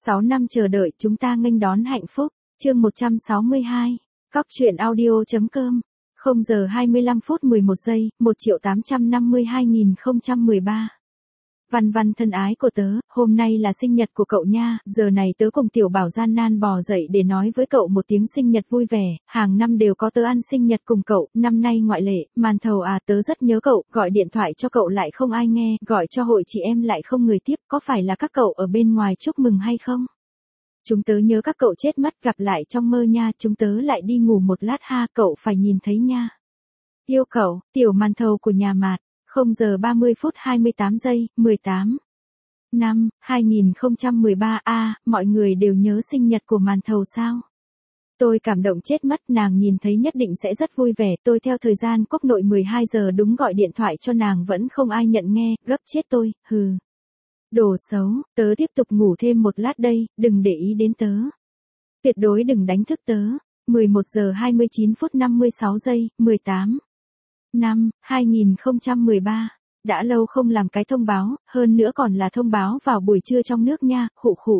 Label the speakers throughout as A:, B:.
A: 6 năm chờ đợi chúng ta nghênh đón hạnh phúc. Chương 162. Cóc truyện audio.com. 0 giờ 25 phút 11 giây, 1.852.013. Văn Văn thân ái của tớ, hôm nay là sinh nhật của cậu nha, giờ này tớ cùng Tiểu Bảo gian nan bò dậy để nói với cậu một tiếng sinh nhật vui vẻ, hàng năm đều có tớ ăn sinh nhật cùng cậu, năm nay ngoại lệ, Màn Thầu à tớ rất nhớ cậu, gọi điện thoại cho cậu lại không ai nghe, gọi cho hội chị em lại không người tiếp, có phải là các cậu ở bên ngoài chúc mừng hay không? Chúng tớ nhớ các cậu chết mất gặp lại trong mơ nha, chúng tớ lại đi ngủ một lát ha, cậu phải nhìn thấy nha. Yêu cậu, Tiểu Màn Thầu của nhà Mạt. 0 giờ 30 phút 28 giây, 18. Năm, 2013 mọi người đều nhớ sinh nhật của Màn Thầu sao? Tôi cảm động chết mất, nàng nhìn thấy nhất định sẽ rất vui vẻ, tôi theo thời gian quốc nội 12 giờ đúng gọi điện thoại cho nàng vẫn không ai nhận nghe, gấp chết tôi, hừ. Đồ xấu, tớ tiếp tục ngủ thêm một lát đây, đừng để ý đến tớ. Tuyệt đối đừng đánh thức tớ. 11 giờ 29 phút 56 giây, 18. Năm, 2013. Đã lâu không làm cái thông báo, hơn nữa còn là thông báo vào buổi trưa trong nước nha, khụ khụ.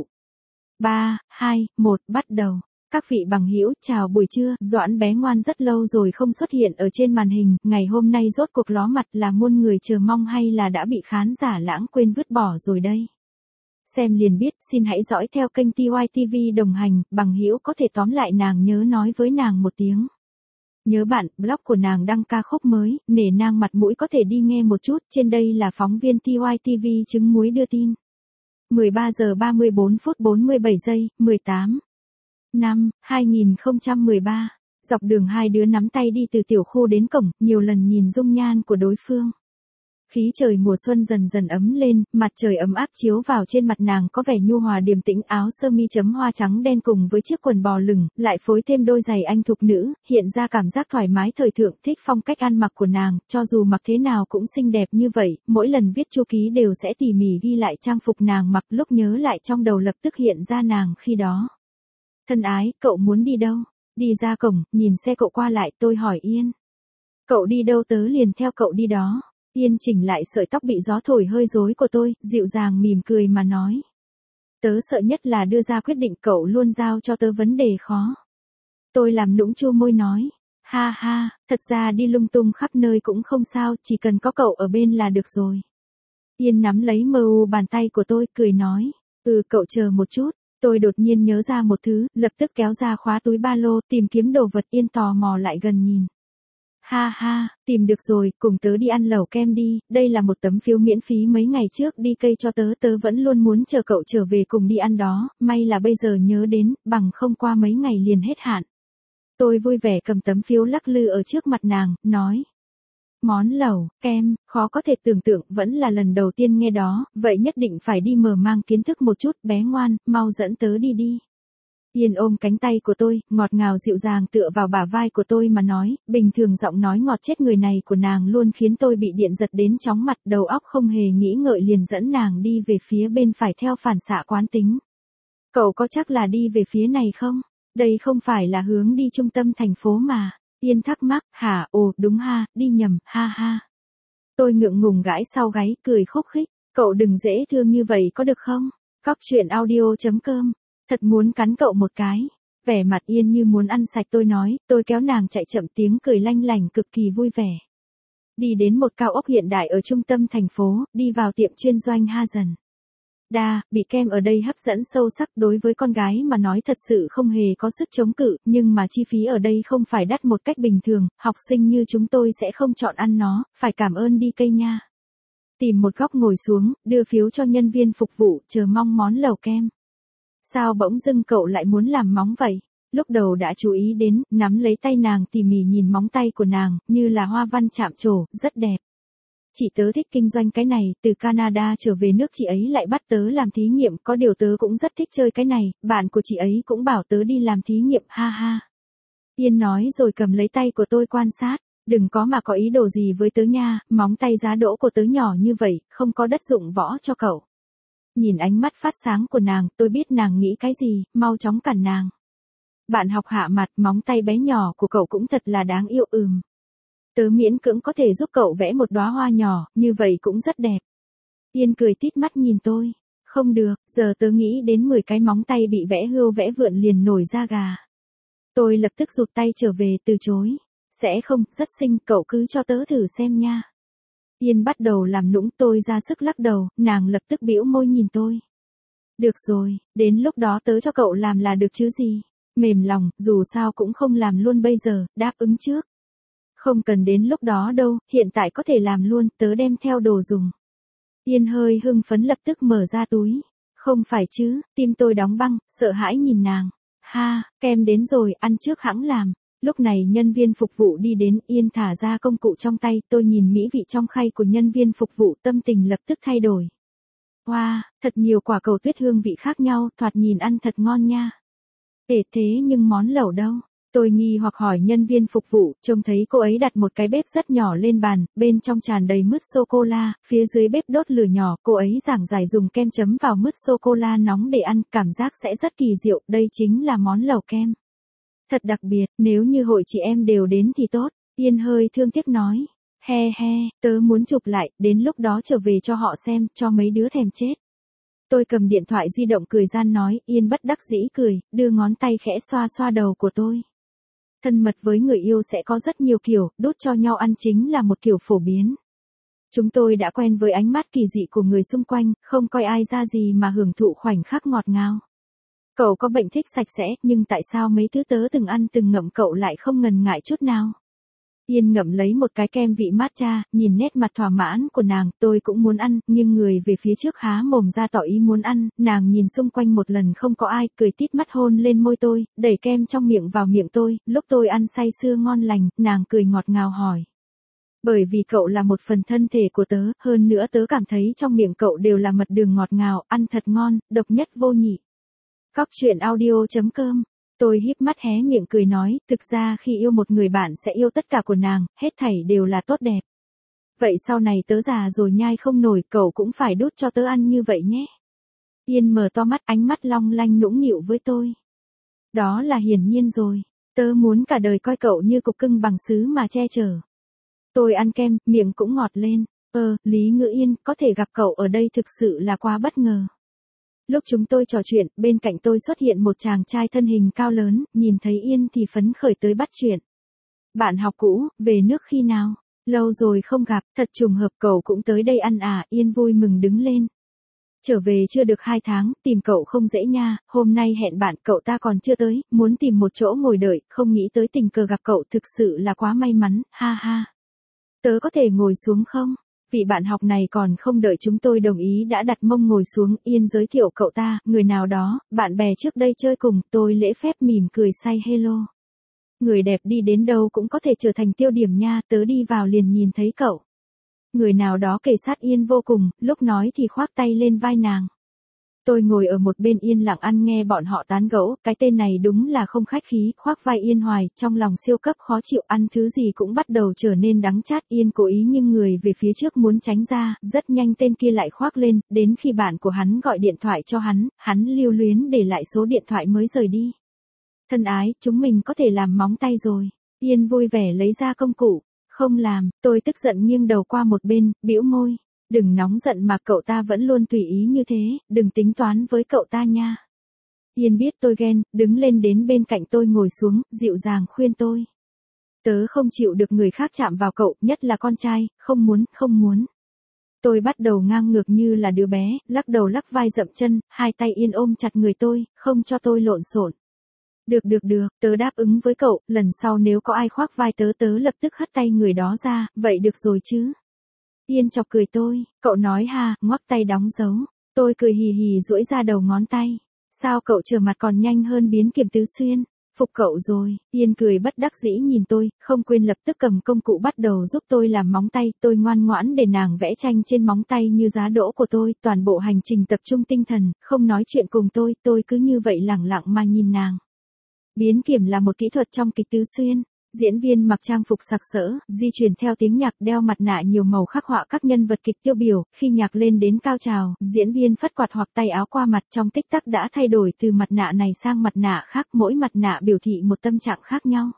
A: 3, 2, 1, bắt đầu. Các vị bằng hữu, chào buổi trưa, Doãn bé ngoan rất lâu rồi không xuất hiện ở trên màn hình, ngày hôm nay rốt cuộc ló mặt là muôn người chờ mong hay là đã bị khán giả lãng quên vứt bỏ rồi đây. Xem liền biết, xin hãy dõi theo kênh TYTV đồng hành, bằng hữu có thể tóm lại nàng nhớ nói với nàng một tiếng. Nhớ bạn, blog của nàng đăng ca khúc mới, nể nang mặt mũi có thể đi nghe một chút, trên đây là phóng viên TYTV trứng muối đưa tin. 13 giờ 34 phút 47 giây, 18. Năm, 2013. Dọc đường hai đứa nắm tay đi từ tiểu khu đến cổng, nhiều lần nhìn dung nhan của đối phương. Khí trời mùa xuân dần dần ấm lên, mặt trời ấm áp chiếu vào trên mặt nàng có vẻ nhu hòa điềm tĩnh, áo sơ mi chấm hoa trắng đen cùng với chiếc quần bò lửng, lại phối thêm đôi giày anh thục nữ, hiện ra cảm giác thoải mái thời thượng, thích phong cách ăn mặc của nàng, cho dù mặc thế nào cũng xinh đẹp như vậy, mỗi lần viết chu ký đều sẽ tỉ mỉ ghi lại trang phục nàng mặc, lúc nhớ lại trong đầu lập tức hiện ra nàng khi đó. Thân ái, cậu muốn đi đâu? Đi ra cổng, nhìn xe cậu qua lại, tôi hỏi Yên. Cậu đi đâu tớ liền theo cậu đi đó. Yên chỉnh lại sợi tóc bị gió thổi hơi rối của tôi, dịu dàng mỉm cười mà nói. Tớ sợ nhất là đưa ra quyết định, cậu luôn giao cho tớ vấn đề khó. Tôi làm nũng chu môi nói. Ha ha, thật ra đi lung tung khắp nơi cũng không sao, chỉ cần có cậu ở bên là được rồi. Yên nắm lấy mờ u bàn tay của tôi, cười nói. Cậu chờ một chút. Tôi đột nhiên nhớ ra một thứ, lập tức kéo ra khóa túi ba lô, tìm kiếm đồ vật. Yên tò mò lại gần nhìn. Ha ha, tìm được rồi, cùng tớ đi ăn lẩu kem đi, đây là một tấm phiếu miễn phí mấy ngày trước đi cây cho tớ, tớ vẫn luôn muốn chờ cậu trở về cùng đi ăn đó, may là bây giờ nhớ đến, bằng không qua mấy ngày liền hết hạn. Tôi vui vẻ cầm tấm phiếu lắc lư ở trước mặt nàng, nói. Món lẩu, kem, khó có thể tưởng tượng, vẫn là lần đầu tiên nghe đó, vậy nhất định phải đi mở mang kiến thức một chút, bé ngoan, mau dẫn tớ đi đi. Yên ôm cánh tay của tôi, ngọt ngào dịu dàng tựa vào bả vai của tôi mà nói, bình thường giọng nói ngọt chết người này của nàng luôn khiến tôi bị điện giật đến chóng mặt, đầu óc không hề nghĩ ngợi liền dẫn nàng đi về phía bên phải theo phản xạ quán tính. Cậu có chắc là đi về phía này không? Đây không phải là hướng đi trung tâm thành phố mà. Yên thắc mắc, hả, ồ, đúng ha, đi nhầm, ha ha. Tôi ngượng ngùng gãi sau gáy, cười khúc khích, cậu đừng dễ thương như vậy có được không? Cóc truyện audio.com. Thật muốn cắn cậu một cái. Vẻ mặt Yên như muốn ăn sạch tôi nói, tôi kéo nàng chạy chậm tiếng cười lanh lảnh cực kỳ vui vẻ. Đi đến một cao ốc hiện đại ở trung tâm thành phố, đi vào tiệm chuyên doanh Ha Dần. Bị kem ở đây hấp dẫn sâu sắc, đối với con gái mà nói thật sự không hề có sức chống cự, nhưng mà chi phí ở đây không phải đắt một cách bình thường, học sinh như chúng tôi sẽ không chọn ăn nó, phải cảm ơn đi cây nha. Tìm một góc ngồi xuống, đưa phiếu cho nhân viên phục vụ, chờ mong món lẩu kem. Sao bỗng dưng cậu lại muốn làm móng vậy? Lúc đầu đã chú ý đến, nắm lấy tay nàng tỉ mỉ nhìn móng tay của nàng, như là hoa văn chạm trổ, rất đẹp. Chị tớ thích kinh doanh cái này, từ Canada trở về nước chị ấy lại bắt tớ làm thí nghiệm, có điều tớ cũng rất thích chơi cái này, bạn của chị ấy cũng bảo tớ đi làm thí nghiệm, ha ha. Yên nói rồi cầm lấy tay của tôi quan sát, đừng có mà có ý đồ gì với tớ nha, móng tay giá đỗ của tớ nhỏ như vậy, không có đất dụng võ cho cậu. Nhìn ánh mắt phát sáng của nàng, tôi biết nàng nghĩ cái gì, mau chóng cản nàng. Bạn học hạ mặt, móng tay bé nhỏ của cậu cũng thật là đáng yêu. Tớ miễn cưỡng có thể giúp cậu vẽ một đóa hoa nhỏ, như vậy cũng rất đẹp. Yên cười tít mắt nhìn tôi. Không được, giờ tớ nghĩ đến 10 cái móng tay bị vẽ hươu vẽ vượn liền nổi da gà. Tôi lập tức rụt tay trở về từ chối. Sẽ không, rất xinh, cậu cứ cho tớ thử xem nha. Yên bắt đầu làm nũng, tôi ra sức lắc đầu, nàng lập tức bĩu môi nhìn tôi. Được rồi, đến lúc đó tớ cho cậu làm là được chứ gì. Mềm lòng, dù sao cũng không làm luôn bây giờ, đáp ứng trước. Không cần đến lúc đó đâu, hiện tại có thể làm luôn, tớ đem theo đồ dùng. Yên hơi hưng phấn lập tức mở ra túi. Không phải chứ, tim tôi đóng băng, sợ hãi nhìn nàng. Ha, kem đến rồi, ăn trước hãng làm. Lúc này nhân viên phục vụ đi đến, Yên thả ra công cụ trong tay, tôi nhìn mỹ vị trong khay của nhân viên phục vụ, tâm tình lập tức thay đổi. Wow, thật nhiều quả cầu tuyết hương vị khác nhau, thoạt nhìn ăn thật ngon nha. Thế nhưng món lẩu đâu? Tôi nghi hoặc hỏi nhân viên phục vụ, trông thấy cô ấy đặt một cái bếp rất nhỏ lên bàn, bên trong tràn đầy mứt sô-cô-la, phía dưới bếp đốt lửa nhỏ, cô ấy giảng giải dùng kem chấm vào mứt sô-cô-la nóng để ăn, cảm giác sẽ rất kỳ diệu, đây chính là món lẩu kem. Thật đặc biệt, nếu như hội chị em đều đến thì tốt, Yên hơi thương tiếc nói. He he, tớ muốn chụp lại, đến lúc đó trở về cho họ xem, cho mấy đứa thèm chết. Tôi cầm điện thoại di động cười gian nói, Yên bất đắc dĩ cười, đưa ngón tay khẽ xoa xoa đầu của tôi. Thân mật với người yêu sẽ có rất nhiều kiểu, đút cho nhau ăn chính là một kiểu phổ biến. Chúng tôi đã quen với ánh mắt kỳ dị của người xung quanh, không coi ai ra gì mà hưởng thụ khoảnh khắc ngọt ngào. Cậu có bệnh thích sạch sẽ, nhưng tại sao mấy thứ tớ từng ăn từng ngậm cậu lại không ngần ngại chút nào? Yên ngậm lấy một cái kem vị matcha, nhìn nét mặt thỏa mãn của nàng, tôi cũng muốn ăn, nhưng người về phía trước há mồm ra tỏ ý muốn ăn, nàng nhìn xung quanh một lần không có ai, cười tít mắt hôn lên môi tôi, đẩy kem trong miệng vào miệng tôi, lúc tôi ăn say sưa ngon lành, nàng cười ngọt ngào hỏi. Bởi vì cậu là một phần thân thể của tớ, hơn nữa tớ cảm thấy trong miệng cậu đều là mật đường ngọt ngào, ăn thật ngon, độc nhất vô nhị. Cóc truyện audio.com. Tôi híp mắt hé miệng cười nói, thực ra khi yêu một người bạn sẽ yêu tất cả của nàng, hết thảy đều là tốt đẹp. Vậy sau này tớ già rồi nhai không nổi, cậu cũng phải đút cho tớ ăn như vậy nhé. Yên mở to mắt, ánh mắt long lanh nũng nịu với tôi. Đó là hiển nhiên rồi, tớ muốn cả đời coi cậu như cục cưng bằng sứ mà che chở. Tôi ăn kem, miệng cũng ngọt lên. Lý Ngữ Yên, có thể gặp cậu ở đây thực sự là quá bất ngờ. Lúc chúng tôi trò chuyện, bên cạnh tôi xuất hiện một chàng trai thân hình cao lớn, nhìn thấy Yên thì phấn khởi tới bắt chuyện. Bạn học cũ, về nước khi nào? Lâu rồi không gặp, thật trùng hợp cậu cũng tới đây ăn à, Yên vui mừng đứng lên. Trở về chưa được 2 tháng, tìm cậu không dễ nha, hôm nay hẹn bạn cậu ta còn chưa tới, muốn tìm một chỗ ngồi đợi, không nghĩ tới tình cờ gặp cậu thực sự là quá may mắn, ha ha. Tớ có thể ngồi xuống không? Vị bạn học này còn không đợi chúng tôi đồng ý đã đặt mông ngồi xuống, Yên giới thiệu cậu ta, người nào đó, bạn bè trước đây chơi cùng, tôi lễ phép mỉm cười say hello. Người đẹp đi đến đâu cũng có thể trở thành tiêu điểm nha, tớ đi vào liền nhìn thấy cậu. Người nào đó kề sát Yên vô cùng, lúc nói thì khoác tay lên vai nàng. Tôi ngồi ở một bên yên lặng ăn nghe bọn họ tán gẫu, cái tên này đúng là không khách khí, khoác vai Yên hoài, trong lòng siêu cấp khó chịu, ăn thứ gì cũng bắt đầu trở nên đắng chát. Yên cố ý nghiêng người về phía trước muốn tránh ra, rất nhanh tên kia lại khoác lên, đến khi bạn của hắn gọi điện thoại cho hắn lưu luyến để lại số điện thoại mới rời đi. Thân ái, chúng mình có thể làm móng tay rồi. Yên vui vẻ lấy ra công cụ. Không làm, tôi tức giận nghiêng đầu qua một bên, bĩu môi. Đừng nóng giận mà cậu ta vẫn luôn tùy ý như thế, đừng tính toán với cậu ta nha. Yên biết tôi ghen, đứng lên đến bên cạnh tôi ngồi xuống, dịu dàng khuyên tôi. Tớ không chịu được người khác chạm vào cậu, nhất là con trai, không muốn. Tôi bắt đầu ngang ngược như là đứa bé, lắc đầu lắc vai dậm chân, hai tay Yên ôm chặt người tôi, không cho tôi lộn xộn. Được, tớ đáp ứng với cậu, lần sau nếu có ai khoác vai tớ lập tức hất tay người đó ra, vậy được rồi chứ. Yên chọc cười tôi, cậu nói ha, ngoắc tay đóng dấu. Tôi cười hì hì duỗi ra đầu ngón tay. Sao cậu trở mặt còn nhanh hơn biến kiểm tứ xuyên? Phục cậu rồi. Yên cười bất đắc dĩ nhìn tôi, không quên lập tức cầm công cụ bắt đầu giúp tôi làm móng tay. Tôi ngoan ngoãn để nàng vẽ tranh trên móng tay như giá đỗ của tôi. Toàn bộ hành trình tập trung tinh thần, không nói chuyện cùng tôi cứ như vậy lẳng lặng mà nhìn nàng. Biến kiểm là một kỹ thuật trong kịch tứ xuyên. Diễn viên mặc trang phục sặc sỡ, di chuyển theo tiếng nhạc, đeo mặt nạ nhiều màu khắc họa các nhân vật kịch tiêu biểu, khi nhạc lên đến cao trào, diễn viên phất quạt hoặc tay áo qua mặt trong tích tắc đã thay đổi từ mặt nạ này sang mặt nạ khác, mỗi mặt nạ biểu thị một tâm trạng khác nhau.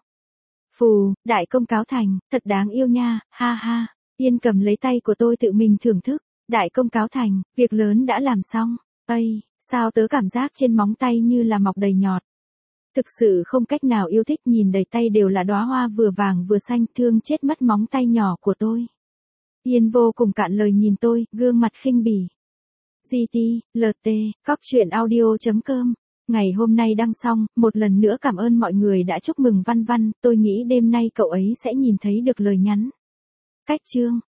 A: Phù, đại công cáo thành, thật đáng yêu nha, ha ha. Yên cầm lấy tay của tôi tự mình thưởng thức, đại công cáo thành, việc lớn đã làm xong. Ây, sao tớ cảm giác trên móng tay như là mọc đầy nhọt. Thực sự không cách nào yêu thích, nhìn đầy tay đều là đóa hoa vừa vàng vừa xanh, thương chết mất móng tay nhỏ của tôi. Yên vô cùng cạn lời nhìn tôi, gương mặt khinh bỉ. GT, LT, cóc truyện audio.com. Ngày hôm nay đăng xong, một lần nữa cảm ơn mọi người đã chúc mừng Văn Văn, tôi nghĩ đêm nay cậu ấy sẽ nhìn thấy được lời nhắn. Cách chương